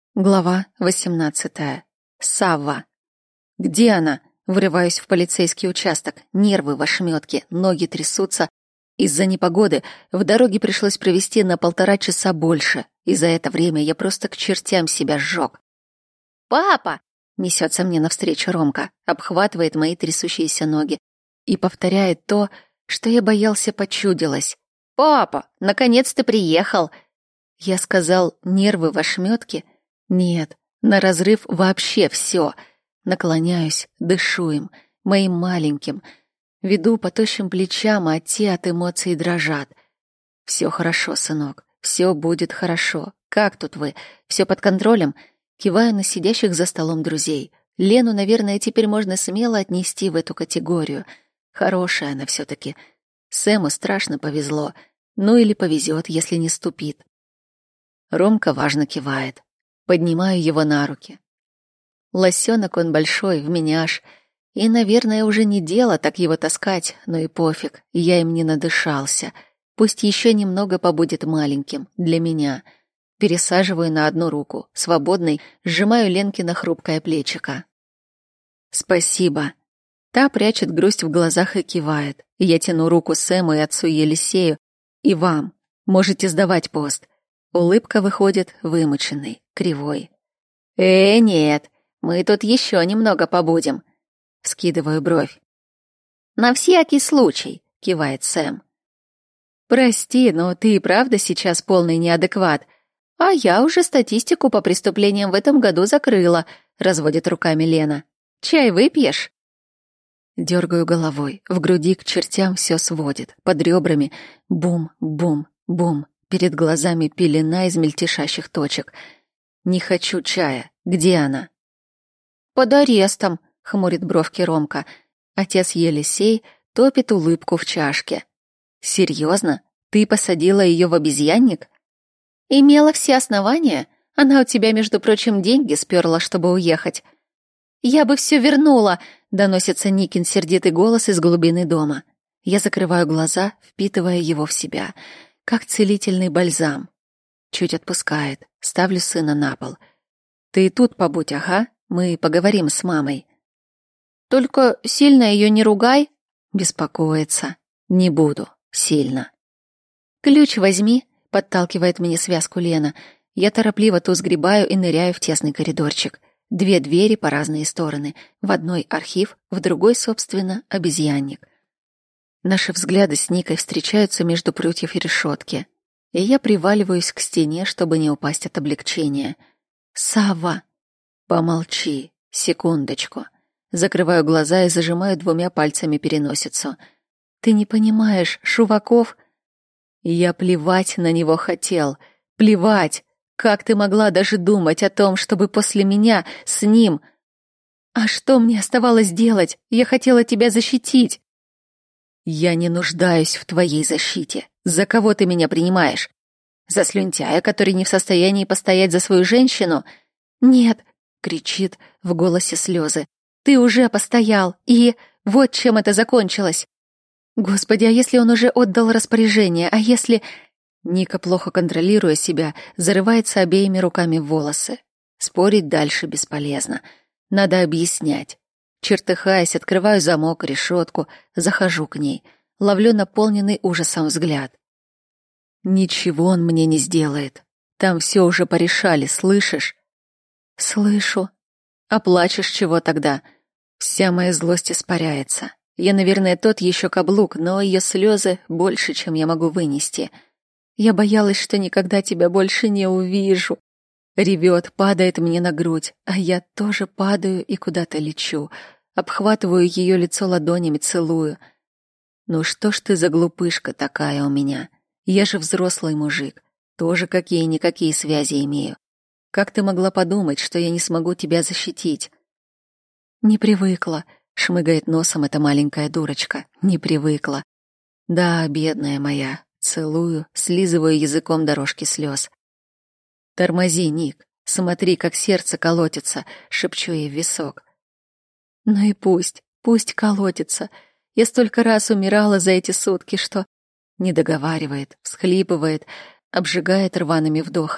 Глава 18. Савва. Где она? Врываюсь в полицейский участок. Нервы в ошметке, ноги трясутся. Из-за непогоды в дороге пришлось провести на 1,5 часа больше, и за это время я просто к чертям себя сжег. «Папа!» — несется мне навстречу Ромка, обхватывает мои трясущиеся ноги и повторяет то, что я боялся почудилось. «Папа, наконец ты приехал!» Я сказал «нервы в ошметке». Нет, на разрыв вообще все. Наклоняюсь, дышу им, моим маленьким. Веду по тощим плечам, а те от эмоций дрожат. Все хорошо, сынок, все будет хорошо. Как тут вы? Все под контролем? Киваю на сидящих за столом друзей. Лену, наверное, теперь можно смело отнести в эту категорию. Хорошая она все-таки. Сэму страшно повезло. Ну или повезет, если не ступит. Ромка важно кивает. Поднимаю его на руки. Лосенок он большой, вменяш. И, наверное, уже не дело так его таскать, но и пофиг, я им не надышался. Пусть еще немного побудет маленьким, для меня. Пересаживаю на одну руку, свободной, сжимаю Ленки на хрупкое плечико. «Спасибо». Та прячет грусть в глазах и кивает. Я тяну руку Сэму и отцу Елисею. «И вам. Можете сдавать пост». Улыбка выходит вымученной, кривой. Нет, мы тут еще немного побудем». Скидываю бровь. «На всякий случай», — кивает Сэм. «Прости, но ты и правда сейчас полный неадекват. А я уже статистику по преступлениям в этом году закрыла», — разводит руками Лена. «Чай выпьешь?» Дергаю головой, в груди к чертям все сводит, под ребрами бум-бум-бум. Перед глазами пелена из мельтешащих точек. «Не хочу чая. Где она?» «Под арестом», — хмурит бровки Ромка. Отец Елисей топит улыбку в чашке. «Серьезно? Ты посадила ее в обезьянник?» «Имела все основания. Она у тебя, между прочим, деньги сперла, чтобы уехать». «Я бы все вернула», — доносится Никин сердитый голос из глубины дома. Я закрываю глаза, впитывая его в себя. Как целительный бальзам. Чуть отпускает. Ставлю сына на пол. «Ты и тут побудь, ага? Мы поговорим с мамой». «Только сильно ее не ругай». Беспокоится. «Не буду. Сильно». «Ключ возьми», — подталкивает мне связку Лена. Я торопливо то сгребаю и ныряю в тесный коридорчик. 2 двери по разные стороны. В одной архив, в другой, собственно, обезьянник. Наши взгляды с Никой встречаются между прутьев и решетки, и я приваливаюсь к стене, чтобы не упасть от облегчения. «Савва!» «Помолчи, секундочку». Закрываю глаза и зажимаю 2 пальцами переносицу. «Ты не понимаешь, Шуваков...» Я плевать на него хотел. Плевать! Как ты могла даже думать о том, чтобы после меня с ним... А что мне оставалось делать? Я хотела тебя защитить. Я не нуждаюсь в твоей защите. За кого ты меня принимаешь? За слюнтяя, который не в состоянии постоять за свою женщину? Нет, кричит, в голосе слезы. Ты уже постоял, и вот чем это закончилось. Господи, а если он уже отдал распоряжение? А если... Ника, плохо контролируя себя, зарывается обеими руками в волосы. Спорить дальше бесполезно. Надо объяснять. Чертыхаясь, открываю замок, решетку, захожу к ней, ловлю наполненный ужасом взгляд. Ничего он мне не сделает. Там все уже порешали, слышишь? Слышу. А плачешь чего тогда? Вся моя злость испаряется. Я, наверное, тот еще каблук, но ее слезы больше, чем я могу вынести. Я боялась, что никогда тебя больше не увижу. Ревет, падает мне на грудь, а я тоже падаю и куда-то лечу. Обхватываю ее лицо ладонями, целую. Ну что ж ты за глупышка такая у меня? Я же взрослый мужик, тоже какие-никакие связи имею. Как ты могла подумать, что я не смогу тебя защитить? Не привыкла, шмыгает носом эта маленькая дурочка. Не привыкла. Да, бедная моя. Целую, слизываю языком дорожки слез. «Тормози, Ник, смотри, как сердце колотится», — шепчу ей в висок. «Ну и пусть колотится. Я столько раз умирала за эти сутки, что...» Не договаривает, всхлипывает, обжигает рваными вдохами.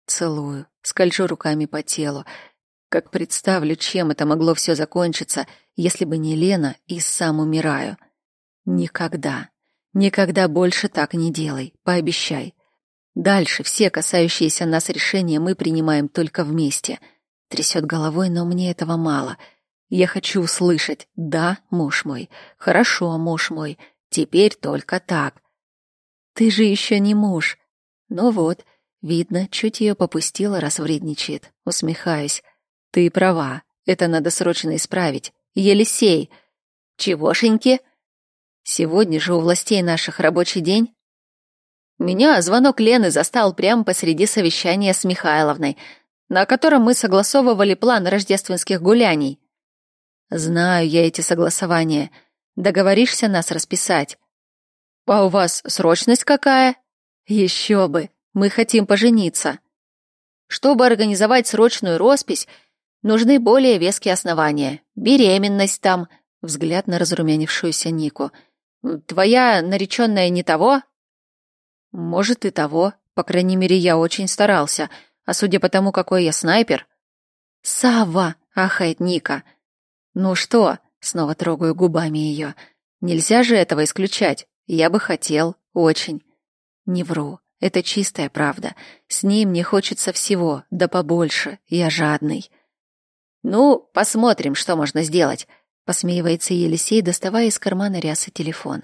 Целую, скольжу руками по телу. Как представлю, чем это могло все закончиться, если бы не Лена, и сам умираю. Никогда, никогда больше так не делай, пообещай. Дальше все касающиеся нас решения мы принимаем только вместе. Трясет головой, но мне этого мало. Я хочу услышать: да, муж мой, хорошо, муж мой, теперь только так. Ты же еще не муж. Ну вот, видно, чуть ее попустила, раз вредничает. Усмехаюсь. Ты права, это надо срочно исправить. Елисей! Чегошеньки? Сегодня же у властей наших рабочий день. Меня звонок Лены застал прямо посреди совещания с Михайловной, на котором мы согласовывали план рождественских гуляний. Знаю я эти согласования. Договоришься нас расписать? А у вас срочность какая? Еще бы, мы хотим пожениться. Чтобы организовать срочную роспись, нужны более веские основания. Беременность там, взгляд на разрумянившуюся Нику. Твоя нареченная не того? Может, и того. По крайней мере, я очень старался. А судя по тому, какой я снайпер... «Савва!» — ахает Ника. «Ну что?» — снова трогаю губами ее. «Нельзя же этого исключать. Я бы хотел. Очень». Не вру. Это чистая правда. С ней мне хочется всего, да побольше. Я жадный. «Ну, посмотрим, что можно сделать», — посмеивается Елисей, доставая из кармана рясы телефон.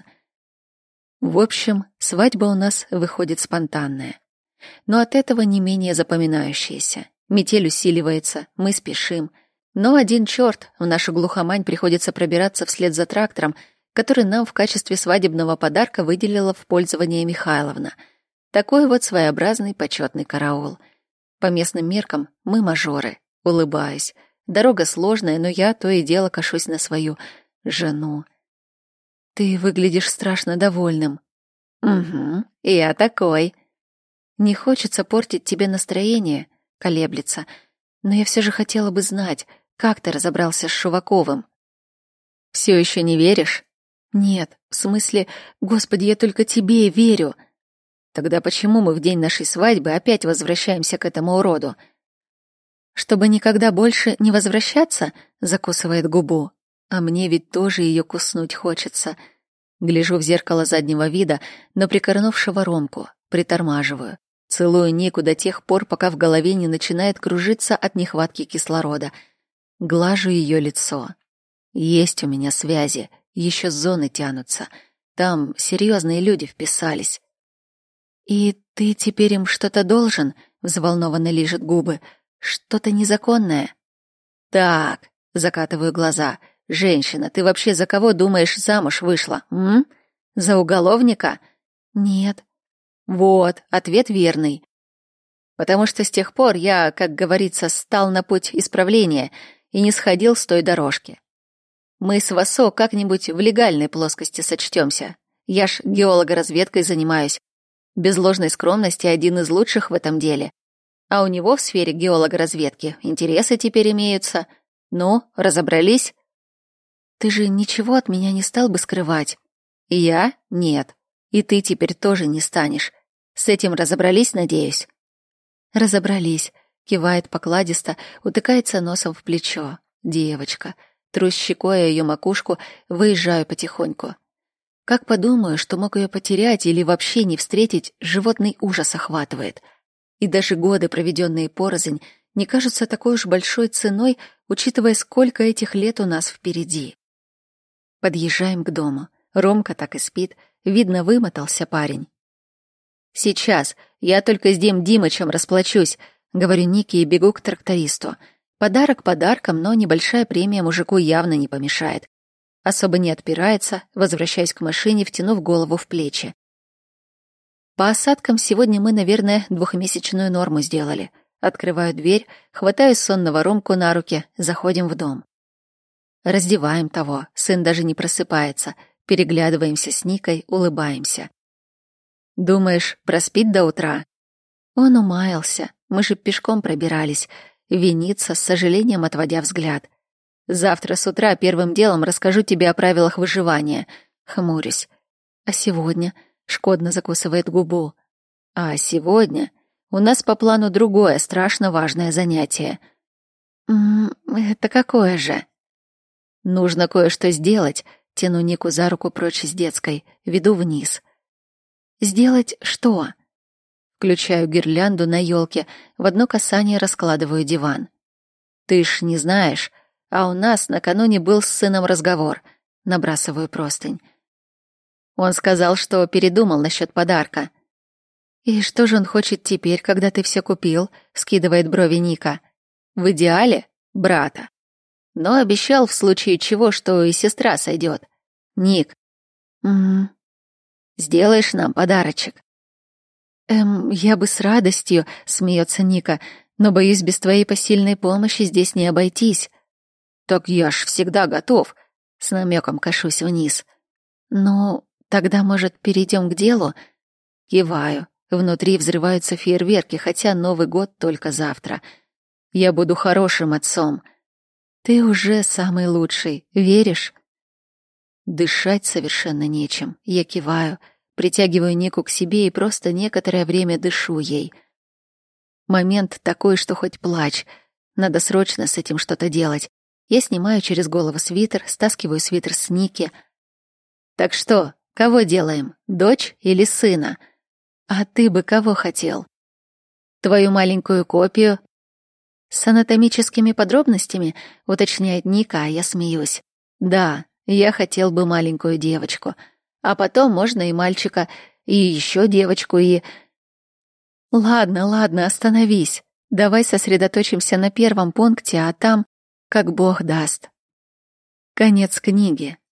В общем, свадьба у нас выходит спонтанная. Но от этого не менее запоминающаяся. Метель усиливается, мы спешим. Но один черт, в нашу глухомань приходится пробираться вслед за трактором, который нам в качестве свадебного подарка выделила в пользование Михайловна. Такой вот своеобразный почетный караул. По местным меркам мы мажоры. Улыбаюсь. Дорога сложная, но я то и дело кашусь на свою жену. Ты выглядишь страшно довольным. Угу, я такой. Не хочется портить тебе настроение, колеблется. Но я все же хотела бы знать, как ты разобрался с Шуваковым. Все еще не веришь? Нет, в смысле, Господи, я только тебе верю. Тогда почему мы в день нашей свадьбы опять возвращаемся к этому уроду? Чтобы никогда больше не возвращаться, закусывает губу. А мне ведь тоже ее куснуть хочется. Гляжу в зеркало заднего вида на прикорнувшего Ромку, притормаживаю. Целую Нику до тех пор, пока в голове не начинает кружиться от нехватки кислорода. Глажу ее лицо. Есть у меня связи, еще зоны тянутся. Там серьезные люди вписались. «И ты теперь им что-то должен?» — взволнованно лижет губы. «Что-то незаконное?» «Так», — закатываю глаза. «Женщина, ты вообще за кого, думаешь, замуж вышла, м? За уголовника?» «Нет». «Вот, ответ верный. Потому что с тех пор я, как говорится, стал на путь исправления и не сходил с той дорожки. Мы с Васо как-нибудь в легальной плоскости сочтемся. Я ж геологоразведкой занимаюсь. Без ложной скромности один из лучших в этом деле. А у него в сфере геологоразведки интересы теперь имеются. Ну, разобрались? Ты же ничего от меня не стал бы скрывать. Я? Нет. И ты теперь тоже не станешь. С этим разобрались, надеюсь? Разобрались. Кивает покладисто, утыкается носом в плечо. Девочка. Трусь щекой о ее макушку, выезжаю потихоньку. Как подумаю, что мог ее потерять или вообще не встретить, животный ужас охватывает. И даже годы, проведенные порознь, не кажутся такой уж большой ценой, учитывая, сколько этих лет у нас впереди. Подъезжаем к дому. Ромка так и спит. Видно, вымотался парень. «Сейчас. Я только с Димычем расплачусь», — говорю Нике и бегу к трактористу. Подарок подарком, но небольшая премия мужику явно не помешает. Особо не отпирается, возвращаясь к машине, втянув голову в плечи. По осадкам сегодня мы, наверное, 2-месячную норму сделали. Открываю дверь, хватаю сонного Ромку на руки, заходим в дом. Раздеваем того, сын даже не просыпается, переглядываемся с Никой, улыбаемся. «Думаешь, проспит до утра?» Он умаялся, мы же пешком пробирались, винится, с сожалением отводя взгляд. «Завтра с утра первым делом расскажу тебе о правилах выживания», — хмурюсь. «А сегодня?» — шкодно закусывает губу. «А сегодня?» — У нас по плану другое, страшно важное занятие. Это какое же? Нужно кое-что сделать. Тяну Нику за руку прочь из детской, веду вниз. Сделать что? Включаю гирлянду на елке, в одно касание раскладываю диван. Ты ж не знаешь, а у нас накануне был с сыном разговор. Набрасываю простынь. Он сказал, что передумал насчет подарка. И что же он хочет теперь, когда ты все купил? Скидывает брови Ника. В идеале брата. Но обещал в случае чего, что и сестра сойдет. Ник, сделаешь нам подарочек? Я бы с радостью, смеется Ника, но, боюсь, без твоей посильной помощи здесь не обойтись. Так я ж всегда готов, с намеком кашусь вниз. Ну, тогда, может, перейдем к делу? Киваю. Внутри взрываются фейерверки, хотя Новый год только завтра. Я буду хорошим отцом. Ты уже самый лучший, веришь? Дышать совершенно нечем. Я киваю, притягиваю Нику к себе и просто некоторое время дышу ей. Момент такой, что хоть плачь. Надо срочно с этим что-то делать. Я снимаю через голову свитер, стаскиваю свитер с Ники. Так что, кого делаем, дочь или сына? А ты бы кого хотел? Твою маленькую копию? С анатомическими подробностями, уточняет Ника, а я смеюсь. Да, я хотел бы маленькую девочку. А потом можно и мальчика, и еще девочку, и... Ладно, остановись. Давай сосредоточимся на первом пункте, а там, как Бог даст. Конец книги.